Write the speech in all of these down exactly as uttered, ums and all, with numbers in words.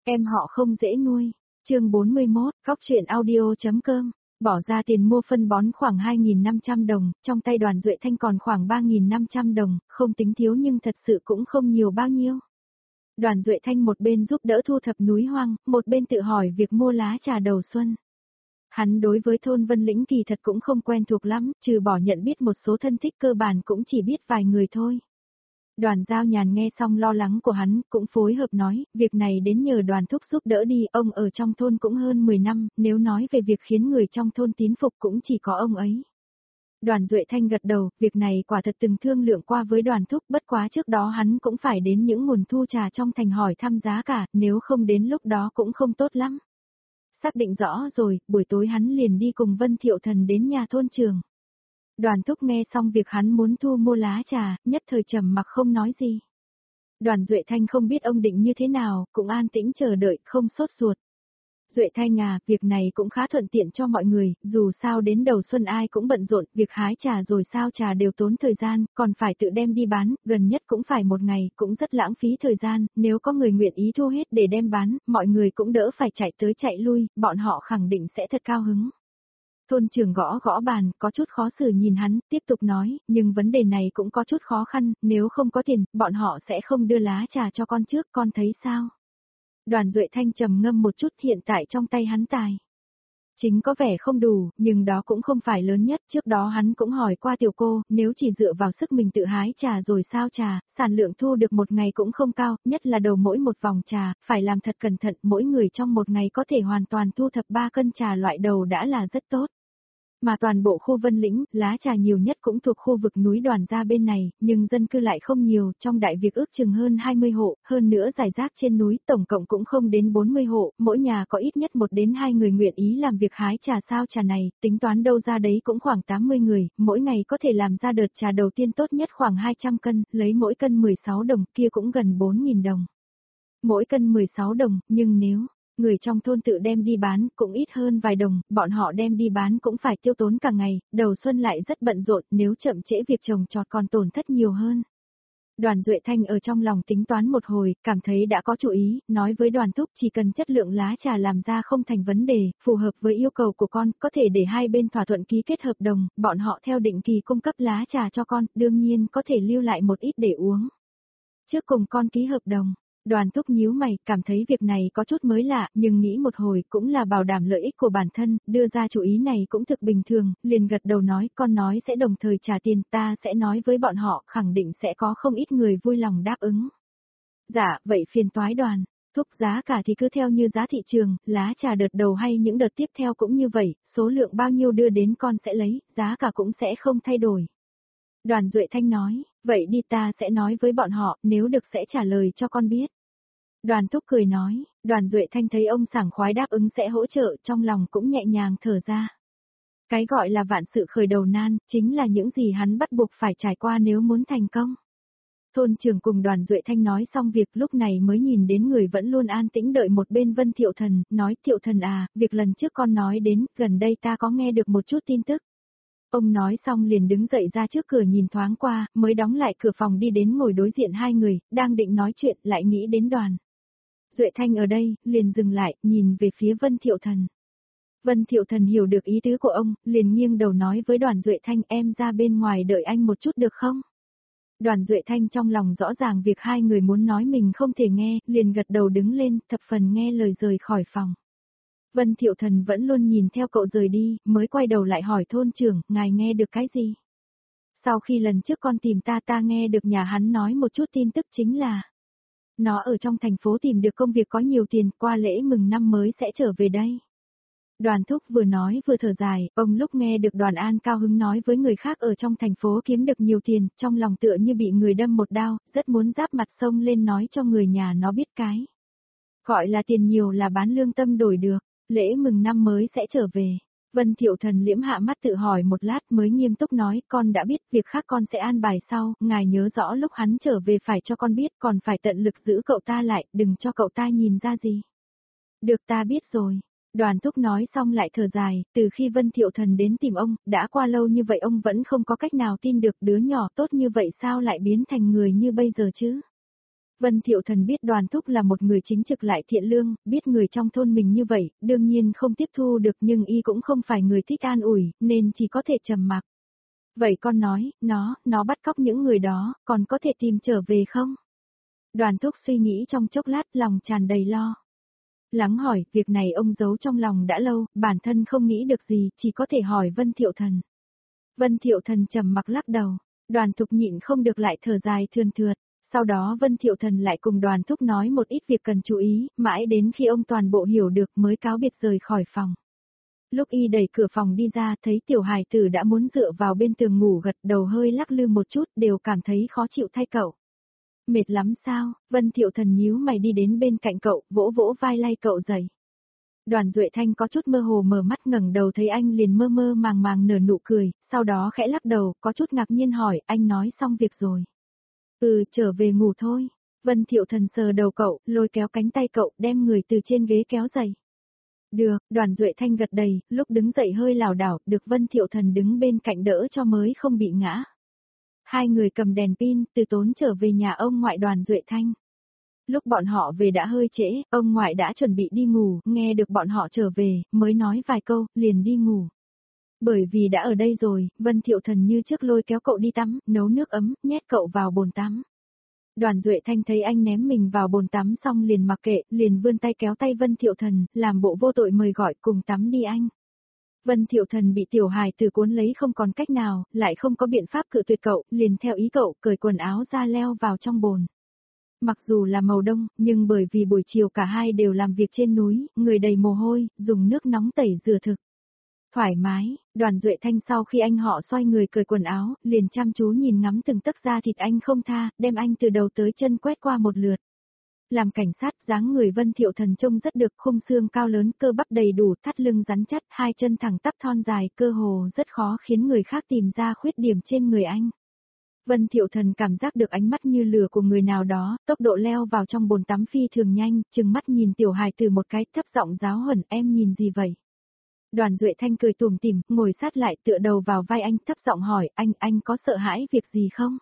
Em họ không dễ nuôi. Chương bốn mươi mốt, Góc truyện audio.com. Bỏ ra tiền mua phân bón khoảng hai nghìn năm trăm đồng, trong tay Đoàn Duệ Thanh còn khoảng ba nghìn năm trăm đồng, không tính thiếu nhưng thật sự cũng không nhiều bao nhiêu. Đoàn Duệ Thanh một bên giúp đỡ thu thập núi hoang, một bên tự hỏi việc mua lá trà đầu xuân. Hắn đối với thôn Vân Lĩnh kỳ thật cũng không quen thuộc lắm, trừ bỏ nhận biết một số thân thích cơ bản cũng chỉ biết vài người thôi. Đoàn Giao Nhàn nghe xong lo lắng của hắn, cũng phối hợp nói, việc này đến nhờ Đoàn thúc giúp đỡ đi, ông ở trong thôn cũng hơn mười năm, nếu nói về việc khiến người trong thôn tín phục cũng chỉ có ông ấy. Đoàn Duệ Thanh gật đầu, việc này quả thật từng thương lượng qua với Đoàn thúc, bất quá trước đó hắn cũng phải đến những nguồn thu trà trong thành hỏi thăm giá cả, nếu không đến lúc đó cũng không tốt lắm. Xác định rõ rồi, buổi tối hắn liền đi cùng Vân Thiệu Thần đến nhà thôn trường. Đoàn thúc nghe xong việc hắn muốn thu mua lá trà, nhất thời trầm mặc không nói gì. Đoàn Duệ Thanh không biết ông định như thế nào, cũng an tĩnh chờ đợi, không sốt ruột. Duệ Thanh à, việc này cũng khá thuận tiện cho mọi người, dù sao đến đầu xuân ai cũng bận rộn, việc hái trà rồi sao trà đều tốn thời gian, còn phải tự đem đi bán, gần nhất cũng phải một ngày, cũng rất lãng phí thời gian, nếu có người nguyện ý thu hết để đem bán, mọi người cũng đỡ phải chạy tới chạy lui, bọn họ khẳng định sẽ thật cao hứng. Thôn trưởng gõ gõ bàn, có chút khó xử nhìn hắn, tiếp tục nói, nhưng vấn đề này cũng có chút khó khăn, nếu không có tiền, bọn họ sẽ không đưa lá trà cho con trước, con thấy sao? Đoàn Duệ Thanh trầm ngâm một chút, hiện tại trong tay hắn tài chính có vẻ không đủ, nhưng đó cũng không phải lớn nhất, trước đó hắn cũng hỏi qua tiểu cô, nếu chỉ dựa vào sức mình tự hái trà rồi sao trà, sản lượng thu được một ngày cũng không cao, nhất là đầu mỗi một vòng trà, phải làm thật cẩn thận, mỗi người trong một ngày có thể hoàn toàn thu thập ba cân trà loại đầu đã là rất tốt. Mà toàn bộ khu Vân Lĩnh, lá trà nhiều nhất cũng thuộc khu vực núi Đoàn Gia bên này, nhưng dân cư lại không nhiều, trong đại việc ước chừng hơn hai mươi hộ, hơn nữa rải rác trên núi, tổng cộng cũng không đến bốn mươi hộ, mỗi nhà có ít nhất một đến hai người nguyện ý làm việc hái trà sao trà này, tính toán đâu ra đấy cũng khoảng tám mươi người, mỗi ngày có thể làm ra đợt trà đầu tiên tốt nhất khoảng hai trăm cân, lấy mỗi cân mười sáu đồng, kia cũng gần bốn nghìn đồng. Mỗi cân mười sáu đồng, nhưng nếu người trong thôn tự đem đi bán cũng ít hơn vài đồng, bọn họ đem đi bán cũng phải tiêu tốn cả ngày, đầu xuân lại rất bận rộn, nếu chậm trễ việc trồng trọt còn tổn thất nhiều hơn. Đoàn Duệ Thanh ở trong lòng tính toán một hồi, cảm thấy đã có chủ ý, nói với Đoàn thúc chỉ cần chất lượng lá trà làm ra không thành vấn đề, phù hợp với yêu cầu của con, có thể để hai bên thỏa thuận ký kết hợp đồng, bọn họ theo định kỳ cung cấp lá trà cho con, đương nhiên có thể lưu lại một ít để uống. Trước cùng con ký hợp đồng. Đoàn thúc nhíu mày, cảm thấy việc này có chút mới lạ, nhưng nghĩ một hồi cũng là bảo đảm lợi ích của bản thân, đưa ra chủ ý này cũng thực bình thường, liền gật đầu nói, con nói sẽ đồng thời trả tiền, ta sẽ nói với bọn họ, khẳng định sẽ có không ít người vui lòng đáp ứng. Dạ, vậy phiền toái Đoàn, thúc giá cả thì cứ theo như giá thị trường, lá trà đợt đầu hay những đợt tiếp theo cũng như vậy, số lượng bao nhiêu đưa đến con sẽ lấy, giá cả cũng sẽ không thay đổi. Đoàn Duệ Thanh nói, vậy đi ta sẽ nói với bọn họ, nếu được sẽ trả lời cho con biết. Đoàn thúc cười nói, Đoàn Duệ Thanh thấy ông sảng khoái đáp ứng sẽ hỗ trợ, trong lòng cũng nhẹ nhàng thở ra. Cái gọi là vạn sự khởi đầu nan, chính là những gì hắn bắt buộc phải trải qua nếu muốn thành công. Thôn trưởng cùng Đoàn Duệ Thanh nói xong việc lúc này mới nhìn đến người vẫn luôn an tĩnh đợi một bên Vân Thiệu Thần, nói Thiệu Thần à, việc lần trước con nói đến, gần đây ta có nghe được một chút tin tức. Ông nói xong liền đứng dậy ra trước cửa nhìn thoáng qua, mới đóng lại cửa phòng đi đến ngồi đối diện hai người, đang định nói chuyện, lại nghĩ đến Đoàn Duệ Thanh ở đây, liền dừng lại, nhìn về phía Vân Thiệu Thần. Vân Thiệu Thần hiểu được ý tứ của ông, liền nghiêng đầu nói với Đoàn Duệ Thanh, em ra bên ngoài đợi anh một chút được không? Đoàn Duệ Thanh trong lòng rõ ràng việc hai người muốn nói mình không thể nghe, liền gật đầu đứng lên, thập phần nghe lời rời khỏi phòng. Vân Thiệu Thần vẫn luôn nhìn theo cậu rời đi, mới quay đầu lại hỏi thôn trưởng, ngài nghe được cái gì? Sau khi lần trước con tìm ta ta nghe được nhà hắn nói một chút tin tức chính là nó ở trong thành phố tìm được công việc có nhiều tiền, qua lễ mừng năm mới sẽ trở về đây. Đoàn thúc vừa nói vừa thở dài, ông lúc nghe được Đoàn An cao hứng nói với người khác ở trong thành phố kiếm được nhiều tiền, trong lòng tựa như bị người đâm một đao, rất muốn giáp mặt sông lên nói cho người nhà nó biết cái. Gọi là tiền nhiều là bán lương tâm đổi được, lễ mừng năm mới sẽ trở về. Vân Thiệu Thần liễm hạ mắt tự hỏi một lát mới nghiêm túc nói, con đã biết, việc khác con sẽ an bài sau, ngài nhớ rõ lúc hắn trở về phải cho con biết, còn phải tận lực giữ cậu ta lại, đừng cho cậu ta nhìn ra gì. Được ta biết rồi. Đoàn thúc nói xong lại thở dài, từ khi Vân Thiệu Thần đến tìm ông, đã qua lâu như vậy ông vẫn không có cách nào tin được đứa nhỏ tốt như vậy sao lại biến thành người như bây giờ chứ. Vân Thiệu Thần biết Đoàn Thúc là một người chính trực lại thiện lương, biết người trong thôn mình như vậy, đương nhiên không tiếp thu được nhưng y cũng không phải người thích an ủi, nên chỉ có thể trầm mặc. Vậy con nói, nó, nó bắt cóc những người đó, còn có thể tìm trở về không? Đoàn Thúc suy nghĩ trong chốc lát, lòng tràn đầy lo. Lắng hỏi, việc này ông giấu trong lòng đã lâu, bản thân không nghĩ được gì, chỉ có thể hỏi Vân Thiệu Thần. Vân Thiệu Thần trầm mặc lắc đầu, Đoàn Thục nhịn không được lại thở dài thườn thượt. Sau đó Vân Thiệu Thần lại cùng Đoàn Thúc nói một ít việc cần chú ý, mãi đến khi ông toàn bộ hiểu được mới cáo biệt rời khỏi phòng. Lúc y đẩy cửa phòng đi ra thấy tiểu hài tử đã muốn dựa vào bên tường ngủ gật đầu hơi lắc lư một chút đều cảm thấy khó chịu thay cậu. Mệt lắm sao? Vân Thiệu Thần nhíu mày đi đến bên cạnh cậu, vỗ vỗ vai lay cậu dậy. Đoàn Duệ Thanh có chút mơ hồ mở mắt ngẩng đầu thấy anh liền mơ mơ màng màng nở nụ cười, sau đó khẽ lắc đầu, có chút ngạc nhiên hỏi, anh nói xong việc rồi. Ừ, trở về ngủ thôi. Vân Thiệu Thần sờ đầu cậu, lôi kéo cánh tay cậu, đem người từ trên ghế kéo dậy. Được, Đoàn Duệ Thanh gật đầy, lúc đứng dậy hơi lảo đảo, được Vân Thiệu Thần đứng bên cạnh đỡ cho mới không bị ngã. Hai người cầm đèn pin, từ tốn trở về nhà ông ngoại Đoàn Duệ Thanh. Lúc bọn họ về đã hơi trễ, ông ngoại đã chuẩn bị đi ngủ, nghe được bọn họ trở về, mới nói vài câu, liền đi ngủ. Bởi vì đã ở đây rồi, Vân Thiệu Thần như trước lôi kéo cậu đi tắm, nấu nước ấm, nhét cậu vào bồn tắm. Đoàn Duệ Thanh thấy anh ném mình vào bồn tắm xong liền mặc kệ, liền vươn tay kéo tay Vân Thiệu Thần, làm bộ vô tội mời gọi cùng tắm đi anh. Vân Thiệu Thần bị tiểu hài từ cuốn lấy không còn cách nào, lại không có biện pháp cự tuyệt cậu, liền theo ý cậu, cởi quần áo ra leo vào trong bồn. Mặc dù là màu đông, nhưng bởi vì buổi chiều cả hai đều làm việc trên núi, người đầy mồ hôi, dùng nước nóng tẩy rửa thực. Thoải mái, Đoàn Duệ Thanh sau khi anh họ xoay người cởi quần áo, liền chăm chú nhìn ngắm từng tấc da thịt anh không tha, đem anh từ đầu tới chân quét qua một lượt. Làm cảnh sát, dáng người Vân Thiệu Thần trông rất được, khung xương cao lớn, cơ bắp đầy đủ, thắt lưng rắn chắc, hai chân thẳng tắp thon dài, cơ hồ rất khó khiến người khác tìm ra khuyết điểm trên người anh. Vân Thiệu Thần cảm giác được ánh mắt như lửa của người nào đó, tốc độ leo vào trong bồn tắm phi thường nhanh, chừng mắt nhìn tiểu hài từ một cái, thấp giọng giáo huấn, em nhìn gì vậy? Đoàn Duệ Thanh cười tủm tỉm, ngồi sát lại tựa đầu vào vai anh, thấp giọng hỏi, anh, anh có sợ hãi việc gì không?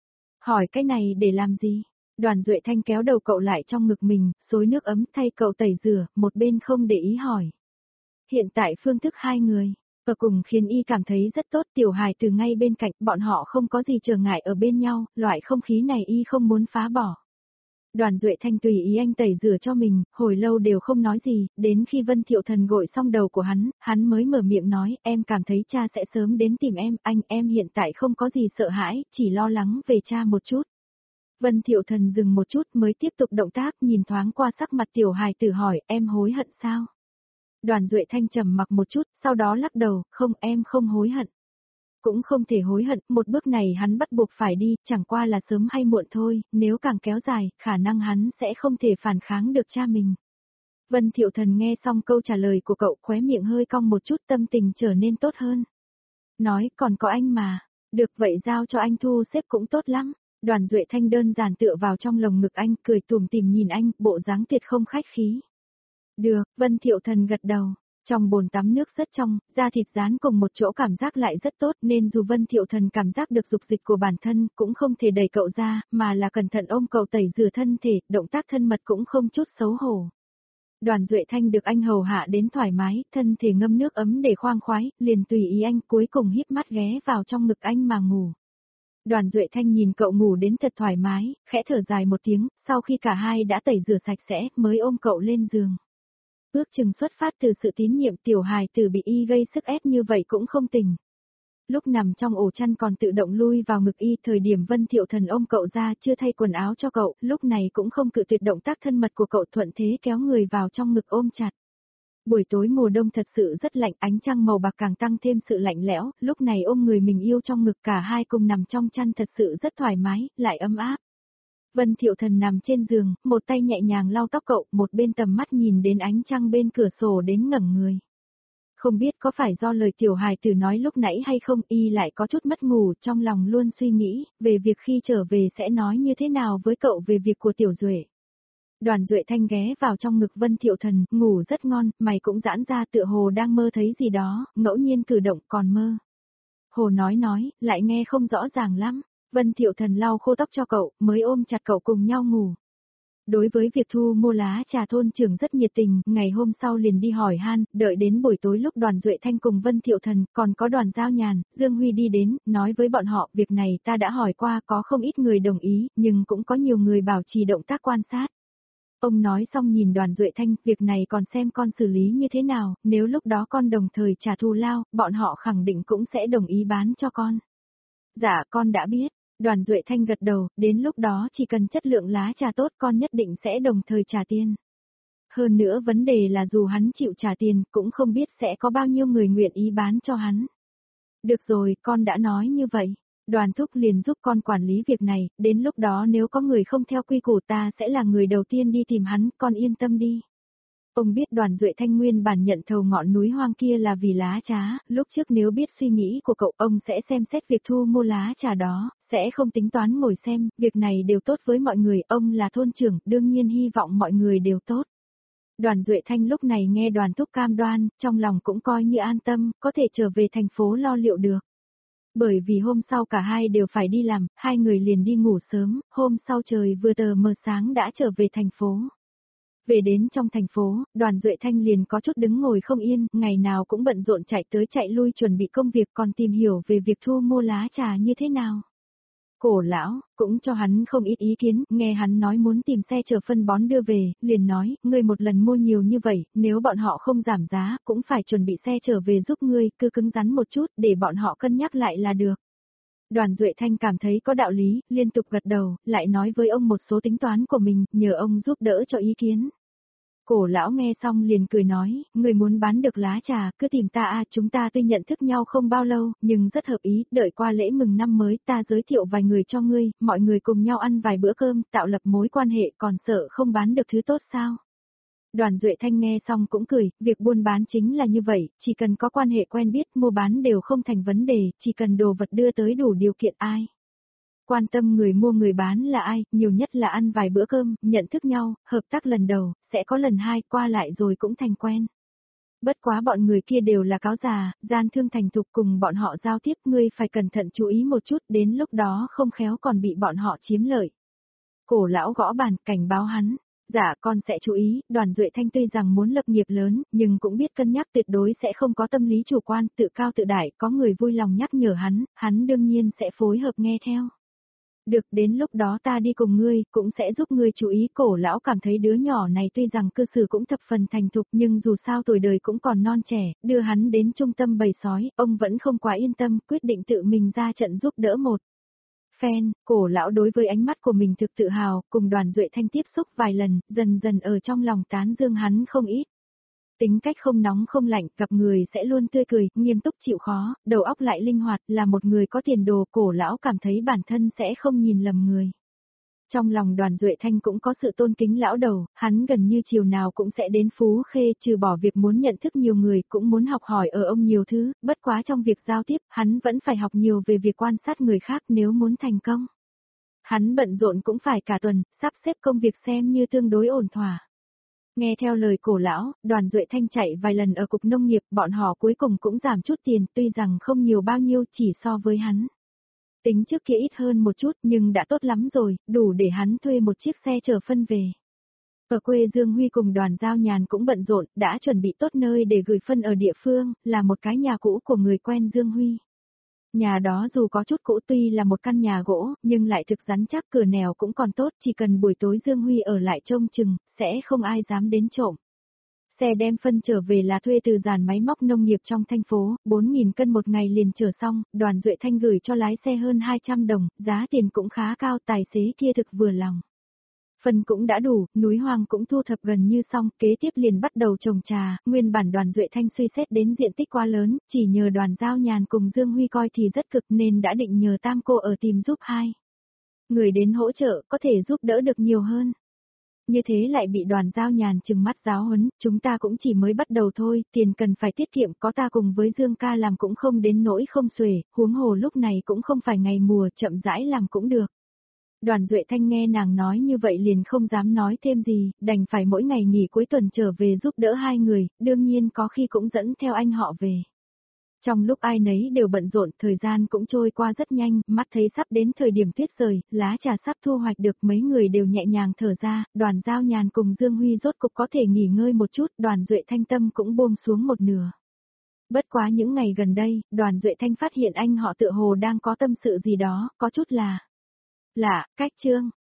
Hỏi cái này để làm gì? Đoàn Duệ Thanh kéo đầu cậu lại trong ngực mình, xối nước ấm thay cậu tẩy rửa, một bên không để ý hỏi. Hiện tại phương thức hai người, ở cùng khiến y cảm thấy rất tốt, tiểu hài từ ngay bên cạnh, bọn họ không có gì trở ngại ở bên nhau, loại không khí này y không muốn phá bỏ. Đoàn Duệ Thanh tùy ý anh tẩy rửa cho mình, hồi lâu đều không nói gì, đến khi Vân Thiệu Thần gội xong đầu của hắn, hắn mới mở miệng nói, em cảm thấy cha sẽ sớm đến tìm em, anh, em hiện tại không có gì sợ hãi, chỉ lo lắng về cha một chút. Vân Thiệu Thần dừng một chút mới tiếp tục động tác, nhìn thoáng qua sắc mặt tiểu hài tử hỏi, em hối hận sao? Đoàn Duệ Thanh trầm mặc một chút, sau đó lắc đầu, không, em không hối hận. Cũng không thể hối hận, một bước này hắn bắt buộc phải đi, chẳng qua là sớm hay muộn thôi, nếu càng kéo dài, khả năng hắn sẽ không thể phản kháng được cha mình. Vân Thiệu Thần nghe xong câu trả lời của cậu, khóe miệng hơi cong một chút, tâm tình trở nên tốt hơn. Nói, còn có anh mà, được vậy giao cho anh thu xếp cũng tốt lắm. Đoàn Duệ Thanh đơn giản tựa vào trong lồng ngực anh, cười tủm tỉm nhìn anh, bộ dáng tuyệt không khách khí. Được, Vân Thiệu Thần gật đầu. Trong bồn tắm nước rất trong, da thịt dán cùng một chỗ cảm giác lại rất tốt nên dù Vân Thiệu Thần cảm giác được dục dịch của bản thân cũng không thể đẩy cậu ra, mà là cẩn thận ôm cậu tẩy rửa thân thể, động tác thân mật cũng không chút xấu hổ. Đoàn Duệ Thanh được anh hầu hạ đến thoải mái, thân thể ngâm nước ấm để khoang khoái, liền tùy ý anh cuối cùng híp mắt ghé vào trong ngực anh mà ngủ. Đoàn Duệ Thanh nhìn cậu ngủ đến thật thoải mái, khẽ thở dài một tiếng, sau khi cả hai đã tẩy rửa sạch sẽ mới ôm cậu lên giường. Ước chừng xuất phát từ sự tín nhiệm tiểu hài tử bị y gây sức ép như vậy cũng không tỉnh. Lúc nằm trong ổ chăn còn tự động lui vào ngực y, thời điểm Vân Thiệu Thần ôm cậu ra chưa thay quần áo cho cậu, lúc này cũng không cự tuyệt động tác thân mật của cậu, thuận thế kéo người vào trong ngực ôm chặt. Buổi tối mùa đông thật sự rất lạnh, ánh trăng màu bạc càng tăng thêm sự lạnh lẽo, lúc này ôm người mình yêu trong ngực cả hai cùng nằm trong chăn thật sự rất thoải mái, lại ấm áp. Vân Thiệu Thần nằm trên giường, một tay nhẹ nhàng lau tóc cậu, một bên tầm mắt nhìn đến ánh trăng bên cửa sổ đến ngẩng người. Không biết có phải do lời tiểu hài tử nói lúc nãy hay không, y lại có chút mất ngủ, trong lòng luôn suy nghĩ, về việc khi trở về sẽ nói như thế nào với cậu về việc của tiểu Duệ. Đoàn Duệ Thanh ghé vào trong ngực Vân Thiệu Thần, ngủ rất ngon, mày cũng giãn ra tựa hồ đang mơ thấy gì đó, ngẫu nhiên cử động còn mơ. Hồ nói nói, lại nghe không rõ ràng lắm. Vân Thiệu Thần lau khô tóc cho cậu, mới ôm chặt cậu cùng nhau ngủ. Đối với việc thu mua lá trà thôn trưởng rất nhiệt tình, ngày hôm sau liền đi hỏi han, đợi đến buổi tối lúc đoàn Duệ Thanh cùng Vân Thiệu Thần, còn có đoàn Giao Nhàn, Dương Huy đi đến, nói với bọn họ, việc này ta đã hỏi qua có không ít người đồng ý, nhưng cũng có nhiều người bảo trì động tác quan sát. Ông nói xong nhìn đoàn Duệ Thanh, việc này còn xem con xử lý như thế nào, nếu lúc đó con đồng thời trả thù lao, bọn họ khẳng định cũng sẽ đồng ý bán cho con. Dạ con đã biết. Đoàn Duệ Thanh gật đầu, đến lúc đó chỉ cần chất lượng lá trà tốt con nhất định sẽ đồng thời trả tiền. Hơn nữa vấn đề là dù hắn chịu trả tiền, cũng không biết sẽ có bao nhiêu người nguyện ý bán cho hắn. Được rồi, con đã nói như vậy. Đoàn Thúc liền giúp con quản lý việc này, đến lúc đó nếu có người không theo quy củ ta sẽ là người đầu tiên đi tìm hắn, con yên tâm đi. Ông biết đoàn Duệ Thanh nguyên bản nhận thầu ngọn núi hoang kia là vì lá trà, lúc trước nếu biết suy nghĩ của cậu ông sẽ xem xét việc thu mua lá trà đó, sẽ không tính toán ngồi xem, việc này đều tốt với mọi người, ông là thôn trưởng, đương nhiên hy vọng mọi người đều tốt. Đoàn Duệ Thanh lúc này nghe đoàn Thúc cam đoan, trong lòng cũng coi như an tâm, có thể trở về thành phố lo liệu được. Bởi vì hôm sau cả hai đều phải đi làm, hai người liền đi ngủ sớm, hôm sau trời vừa tờ mờ sáng đã trở về thành phố. Về đến trong thành phố, đoàn Duệ Thanh liền có chút đứng ngồi không yên, ngày nào cũng bận rộn chạy tới chạy lui chuẩn bị công việc còn tìm hiểu về việc thu mua lá trà như thế nào. Cổ lão, cũng cho hắn không ít ý kiến, nghe hắn nói muốn tìm xe chở phân bón đưa về, liền nói, ngươi một lần mua nhiều như vậy, nếu bọn họ không giảm giá, cũng phải chuẩn bị xe chở về giúp ngươi, cứ cứng rắn một chút, để bọn họ cân nhắc lại là được. Đoàn Duệ Thanh cảm thấy có đạo lý, liên tục gật đầu, lại nói với ông một số tính toán của mình, nhờ ông giúp đỡ cho ý kiến. Cổ lão nghe xong liền cười nói, người muốn bán được lá trà, cứ tìm ta a, chúng ta tuy nhận thức nhau không bao lâu, nhưng rất hợp ý, đợi qua lễ mừng năm mới ta giới thiệu vài người cho ngươi, mọi người cùng nhau ăn vài bữa cơm, tạo lập mối quan hệ còn sợ không bán được thứ tốt sao. Đoàn Duệ Thanh nghe xong cũng cười, việc buôn bán chính là như vậy, chỉ cần có quan hệ quen biết mua bán đều không thành vấn đề, chỉ cần đồ vật đưa tới đủ điều kiện ai. Quan tâm người mua người bán là ai, nhiều nhất là ăn vài bữa cơm, nhận thức nhau, hợp tác lần đầu, sẽ có lần hai, qua lại rồi cũng thành quen. Bất quá bọn người kia đều là cáo già, gian thương thành thục cùng bọn họ giao tiếp, ngươi phải cẩn thận chú ý một chút, đến lúc đó không khéo còn bị bọn họ chiếm lợi. Cổ lão gõ bàn, cảnh báo hắn. Dạ con sẽ chú ý, đoàn Duệ Thanh tuy rằng muốn lập nghiệp lớn, nhưng cũng biết cân nhắc tuyệt đối sẽ không có tâm lý chủ quan, tự cao tự đại, có người vui lòng nhắc nhở hắn, hắn đương nhiên sẽ phối hợp nghe theo. Được, đến lúc đó ta đi cùng ngươi, cũng sẽ giúp ngươi chú ý. Cổ lão cảm thấy đứa nhỏ này tuy rằng cư xử cũng thập phần thành thục nhưng dù sao tuổi đời cũng còn non trẻ, đưa hắn đến trung tâm bầy sói, ông vẫn không quá yên tâm, quyết định tự mình ra trận giúp đỡ một phen. Cổ lão đối với ánh mắt của mình thực tự hào, cùng đoàn Duệ Thanh tiếp xúc vài lần, dần dần ở trong lòng tán dương hắn không ít. Tính cách không nóng không lạnh, gặp người sẽ luôn tươi cười, nghiêm túc chịu khó, đầu óc lại linh hoạt, là một người có tiền đồ. Cổ lão cảm thấy bản thân sẽ không nhìn lầm người. Trong lòng đoàn Duệ Thanh cũng có sự tôn kính lão đầu, hắn gần như chiều nào cũng sẽ đến Phú Khê, trừ bỏ việc muốn nhận thức nhiều người, cũng muốn học hỏi ở ông nhiều thứ, bất quá trong việc giao tiếp, hắn vẫn phải học nhiều về việc quan sát người khác nếu muốn thành công. Hắn bận rộn cũng phải cả tuần, sắp xếp công việc xem như tương đối ổn thỏa. Nghe theo lời cổ lão, đoàn Duệ Thanh chạy vài lần ở cục nông nghiệp, bọn họ cuối cùng cũng giảm chút tiền, tuy rằng không nhiều bao nhiêu chỉ so với hắn. Tính trước kia ít hơn một chút nhưng đã tốt lắm rồi, đủ để hắn thuê một chiếc xe chở phân về. Ở quê Dương Huy cùng đoàn Giao Nhàn cũng bận rộn, đã chuẩn bị tốt nơi để gửi phân ở địa phương, là một cái nhà cũ của người quen Dương Huy. Nhà đó dù có chút cũ tuy là một căn nhà gỗ, nhưng lại thực rắn chắc, cửa nẻo cũng còn tốt, chỉ cần buổi tối Dương Huy ở lại trông chừng, sẽ không ai dám đến trộm. Xe đem phân trở về là thuê từ dàn máy móc nông nghiệp trong thành phố, bốn nghìn cân một ngày liền chở xong, đoàn Duệ Thanh gửi cho lái xe hơn hai trăm đồng, giá tiền cũng khá cao, tài xế kia thực vừa lòng. Phân cũng đã đủ, núi hoang cũng thu thập gần như xong, kế tiếp liền bắt đầu trồng trà, nguyên bản đoàn Duệ Thanh suy xét đến diện tích quá lớn, chỉ nhờ đoàn Giao Nhàn cùng Dương Huy coi thì rất cực nên đã định nhờ tam cô ở tìm giúp hai người đến hỗ trợ, có thể giúp đỡ được nhiều hơn. Như thế lại bị đoàn Giao Nhàn trừng mắt giáo huấn, chúng ta cũng chỉ mới bắt đầu thôi, tiền cần phải tiết kiệm, có ta cùng với Dương ca làm cũng không đến nỗi không xuể, huống hồ lúc này cũng không phải ngày mùa, chậm rãi làm cũng được. Đoàn Duệ Thanh nghe nàng nói như vậy liền không dám nói thêm gì, đành phải mỗi ngày nghỉ cuối tuần trở về giúp đỡ hai người, đương nhiên có khi cũng dẫn theo anh họ về. Trong lúc ai nấy đều bận rộn, thời gian cũng trôi qua rất nhanh, mắt thấy sắp đến thời điểm tuyết rời, lá trà sắp thu hoạch được, mấy người đều nhẹ nhàng thở ra, Đoàn Giao Nhàn cùng Dương Huy rốt cục có thể nghỉ ngơi một chút, Đoàn Duệ Thanh tâm cũng buông xuống một nửa. Bất quá những ngày gần đây, Đoàn Duệ Thanh phát hiện anh họ tựa hồ đang có tâm sự gì đó, có chút là lạ, cách Trương